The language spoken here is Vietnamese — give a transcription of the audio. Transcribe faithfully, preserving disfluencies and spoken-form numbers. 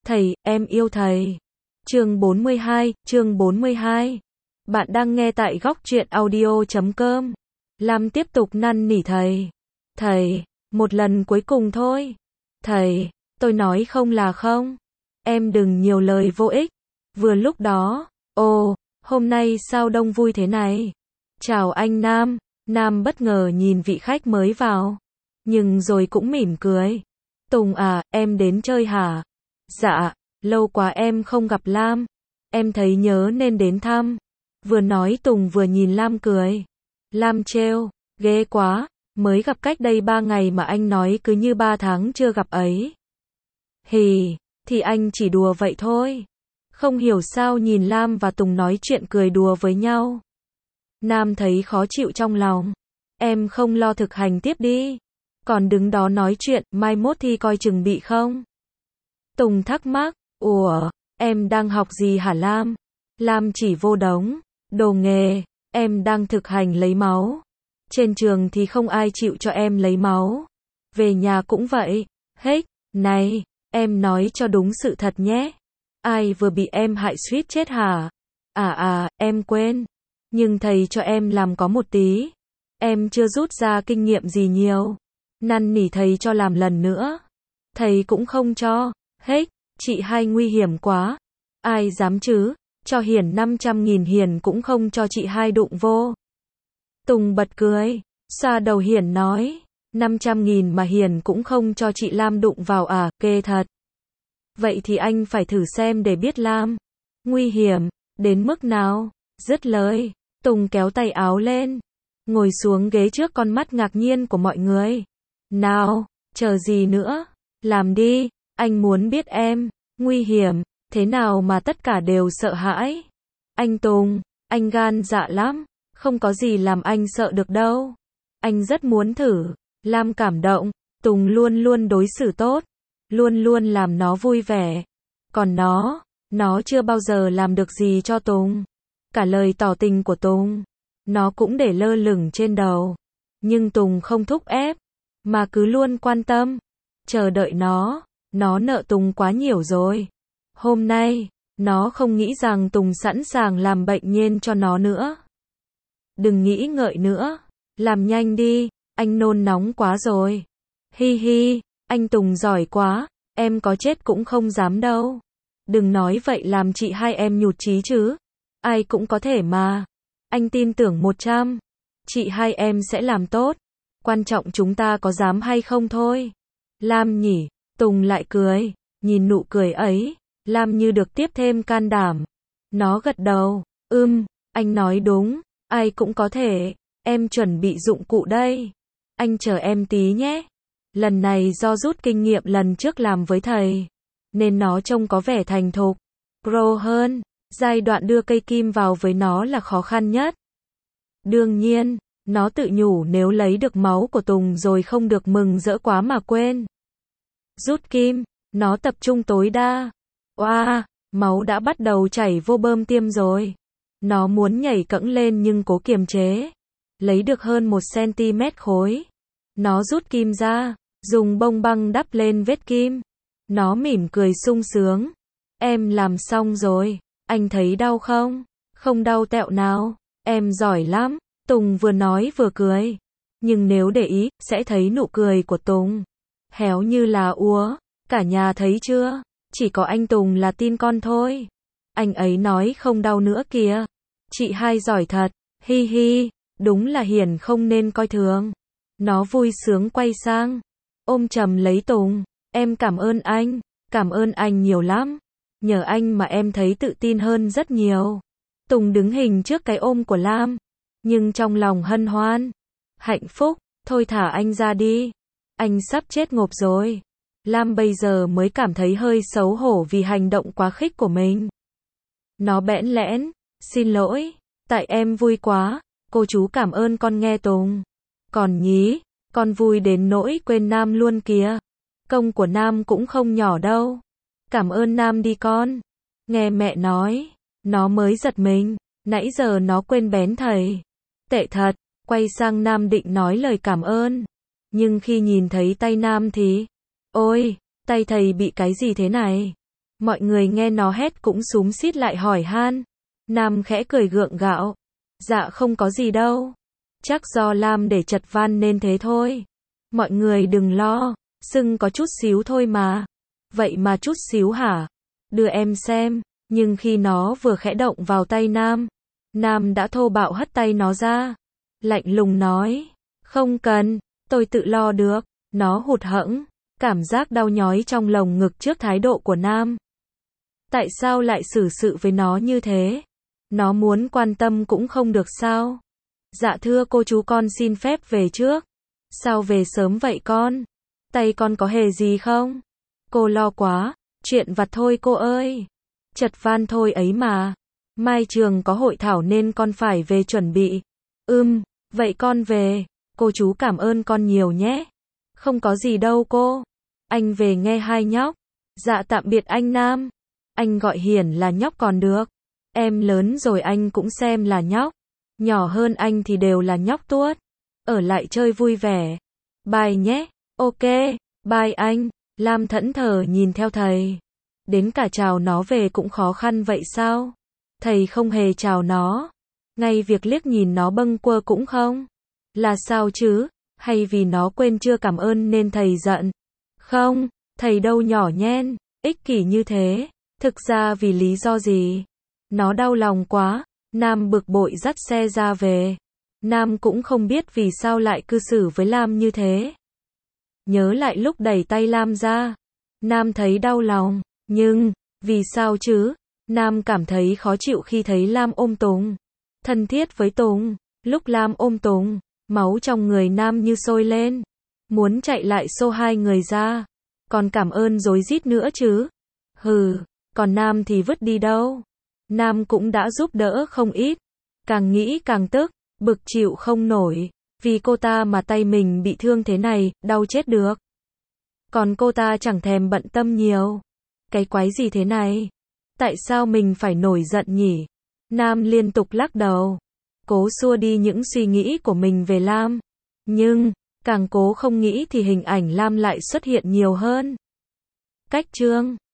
Thầy, em yêu thầy. Chương bốn mươi hai, chương bốn mươi hai. Bạn đang nghe tại góc truyện audio chấm com. Lam tiếp tục năn nỉ thầy. Thầy, một lần cuối cùng thôi. Thầy, tôi nói không là không. Em đừng nhiều lời vô ích. Vừa lúc đó, ồ, hôm nay sao đông vui thế này? Chào anh Nam. Nam bất ngờ nhìn vị khách mới vào. Nhưng rồi cũng mỉm cười. Tùng à, em đến chơi hả? Dạ, lâu quá em không gặp Lam. Em thấy nhớ nên đến thăm. Vừa nói Tùng vừa nhìn Lam cười. Lam trêu, ghê quá, mới gặp cách đây ba ngày mà anh nói cứ như ba tháng chưa gặp ấy. Hì, thì anh chỉ đùa vậy thôi. Không hiểu sao nhìn Lam và Tùng nói chuyện cười đùa với nhau. Nam thấy khó chịu trong lòng. Em không lo thực hành tiếp đi. Còn đứng đó nói chuyện, mai mốt thì coi chừng bị không? Tùng thắc mắc, ủa, em đang học gì hả Lam? Lam chỉ vô đống, đồ nghề, em đang thực hành lấy máu. Trên trường thì không ai chịu cho em lấy máu. Về nhà cũng vậy, hết, này, em nói cho đúng sự thật nhé. Ai vừa bị em hại suýt chết hả? À à, em quên. Nhưng thầy cho em làm có một tí. Em chưa rút ra kinh nghiệm gì nhiều. Năn nỉ thầy cho làm lần nữa. Thầy cũng không cho. Hết, chị hai nguy hiểm quá. Ai dám chứ, cho Hiền năm trăm nghìn Hiền cũng không cho chị hai đụng vô. Tùng bật cười, xoa đầu Hiền nói, năm trăm nghìn mà Hiền cũng không cho chị Lam đụng vào à, kê thật. Vậy thì anh phải thử xem để biết Lam. Nguy hiểm, đến mức nào? Dứt lời, Tùng kéo tay áo lên, ngồi xuống ghế trước con mắt ngạc nhiên của mọi người. Nào, chờ gì nữa? Làm đi. Anh muốn biết em, nguy hiểm, thế nào mà tất cả đều sợ hãi. Anh Tùng, anh gan dạ lắm, không có gì làm anh sợ được đâu. Anh rất muốn thử. Lam cảm động, Tùng luôn luôn đối xử tốt, luôn luôn làm nó vui vẻ. Còn nó, nó chưa bao giờ làm được gì cho Tùng. Cả lời tỏ tình của Tùng, nó cũng để lơ lửng trên đầu. Nhưng Tùng không thúc ép, mà cứ luôn quan tâm, chờ đợi nó. Nó nợ Tùng quá nhiều rồi. Hôm nay, nó không nghĩ rằng Tùng sẵn sàng làm bệnh nhiên cho nó nữa. Đừng nghĩ ngợi nữa. Làm nhanh đi, anh nôn nóng quá rồi. Hi hi, anh Tùng giỏi quá, em có chết cũng không dám đâu. Đừng nói vậy làm chị hai em nhụt chí chứ. Ai cũng có thể mà. Anh tin tưởng một trăm. Chị hai em sẽ làm tốt. Quan trọng chúng ta có dám hay không thôi. Lam nhỉ. Tùng lại cười, nhìn nụ cười ấy, Lam như được tiếp thêm can đảm. Nó gật đầu, ưm, anh nói đúng, ai cũng có thể, em chuẩn bị dụng cụ đây. Anh chờ em tí nhé. Lần này do rút kinh nghiệm lần trước làm với thầy, nên nó trông có vẻ thành thục, pro hơn. Giai đoạn đưa cây kim vào với nó là khó khăn nhất. Đương nhiên, nó tự nhủ nếu lấy được máu của Tùng rồi không được mừng rỡ quá mà quên. Rút kim, nó tập trung tối đa. Oa, máu đã bắt đầu chảy vô bơm tiêm rồi. Nó muốn nhảy cẫng lên nhưng cố kiềm chế. Lấy được hơn một xăng-ti-mét khối. Nó rút kim ra, dùng bông băng đắp lên vết kim. Nó mỉm cười sung sướng. Em làm xong rồi, anh thấy đau không? Không đau tẹo nào, em giỏi lắm. Tùng vừa nói vừa cười. Nhưng nếu để ý, sẽ thấy nụ cười của Tùng héo như là úa. Cả nhà thấy chưa? Chỉ có anh Tùng là tin con thôi. Anh ấy nói không đau nữa kìa. Chị hai giỏi thật. Hi hi, đúng là Hiền không nên coi thường. Nó vui sướng quay sang, ôm chầm lấy Tùng. Em cảm ơn anh. Cảm ơn anh nhiều lắm. Nhờ anh mà em thấy tự tin hơn rất nhiều. Tùng đứng hình trước cái ôm của Lam. Nhưng trong lòng hân hoan, hạnh phúc. Thôi thả anh ra đi. Anh sắp chết ngộp rồi. Lam bây giờ mới cảm thấy hơi xấu hổ vì hành động quá khích của mình. Nó bẽn lẽn, xin lỗi, tại em vui quá, cô chú cảm ơn con nghe Tùng. Còn nhí, con vui đến nỗi quên Nam luôn kìa. Công của Nam cũng không nhỏ đâu. Cảm ơn Nam đi con. Nghe mẹ nói, nó mới giật mình, nãy giờ nó quên bén thầy. Tệ thật, quay sang Nam định nói lời cảm ơn. Nhưng khi nhìn thấy tay Nam thì, ôi, tay thầy bị cái gì thế này? Mọi người nghe nó hét cũng xúm xít lại hỏi han. Nam khẽ cười gượng gạo. Dạ không có gì đâu. Chắc do Lam để chật van nên thế thôi. Mọi người đừng lo, sưng có chút xíu thôi mà. Vậy mà chút xíu hả? Đưa em xem. Nhưng khi nó vừa khẽ động vào tay Nam, Nam đã thô bạo hất tay nó ra. Lạnh lùng nói, không cần, tôi tự lo được. Nó hụt hẫng, cảm giác đau nhói trong lồng ngực trước thái độ của Nam. Tại sao lại xử sự với nó như thế? Nó muốn quan tâm cũng không được sao? Dạ thưa cô chú con xin phép về trước. Sao về sớm vậy con? Tay con có hề gì không? Cô lo quá, chuyện vặt thôi cô ơi. Chật van thôi ấy mà. Mai trường có hội thảo nên con phải về chuẩn bị. Ừm, vậy con về. Cô chú cảm ơn con nhiều nhé. Không có gì đâu cô. Anh về nghe hai nhóc. Dạ tạm biệt anh Nam. Anh gọi Hiển là nhóc còn được. Em lớn rồi anh cũng xem là nhóc. Nhỏ hơn anh thì đều là nhóc tuốt. Ở lại chơi vui vẻ. Bye nhé. Ok, bye anh. Lam thẫn thờ nhìn theo thầy. Đến cả chào nó về cũng khó khăn vậy sao? Thầy không hề chào nó. Ngay việc liếc nhìn nó bâng quơ cũng không. Là sao chứ? Hay vì nó quên chưa cảm ơn nên thầy giận? Không, thầy đâu nhỏ nhen, ích kỷ như thế. Thực ra vì lý do gì? Nó đau lòng quá. Nam bực bội dắt xe ra về. Nam cũng không biết vì sao lại cư xử với Lam như thế. Nhớ lại lúc đẩy tay Lam ra. Nam thấy đau lòng. Nhưng, vì sao chứ? Nam cảm thấy khó chịu khi thấy Lam ôm Tùng. Thân thiết với Tùng. Lúc Lam ôm Tùng, máu trong người Nam như sôi lên. Muốn chạy lại xô hai người ra. Còn cảm ơn rối rít nữa chứ. Hừ, còn Nam thì vứt đi đâu. Nam cũng đã giúp đỡ không ít. Càng nghĩ càng tức, bực chịu không nổi. Vì cô ta mà tay mình bị thương thế này, đau chết được. Còn cô ta chẳng thèm bận tâm nhiều. Cái quái gì thế này? Tại sao mình phải nổi giận nhỉ? Nam liên tục lắc đầu. Cố xua đi những suy nghĩ của mình về Lam. Nhưng, càng cố không nghĩ thì hình ảnh Lam lại xuất hiện nhiều hơn. Cách chương